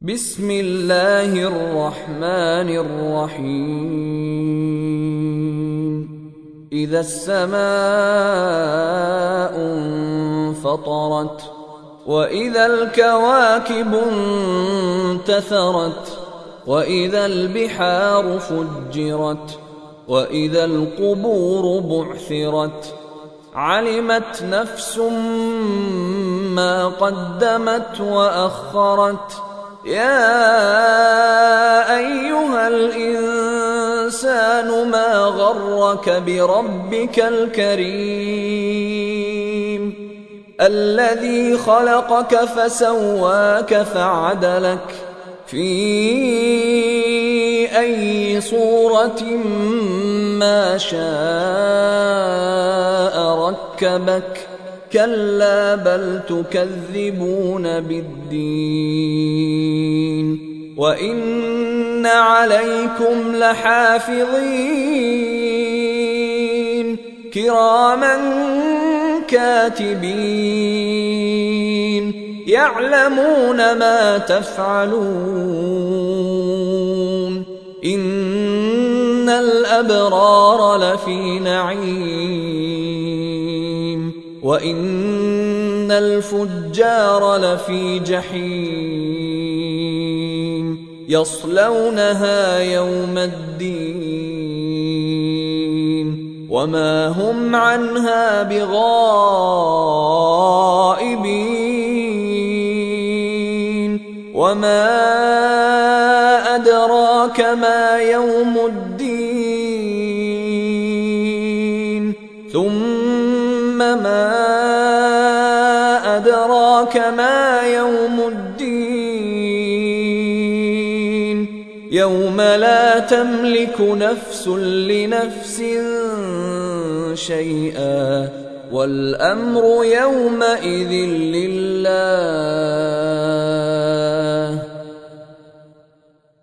بسم الله الرحمن الرحيم إذا السماء انفطرت وإذا الكواكب انتثرت وإذا البحار فجرت وإذا القبور بعثرت علمت نفس ما قدمت وأخرت يا أيها الإنسان ما غرك بربك الكريم الذي خلقك فسواك فعدلك في أي صورة ما شاء ركبك كلا بل تكذبون بالدين وإن عليكم لحافظين كراما كاتبين يعلمون ما تفعلون إن الأبرار لفي نعيم وإن الفجار لفي جحيم يصلونها يوم الدين وما هم عنها بغائبين وما أدراك ما يوم الدين ثم ما أدراك ما يوم الدين يوم لا تملك نفس لنفس شيئا والأمر يومئذ لله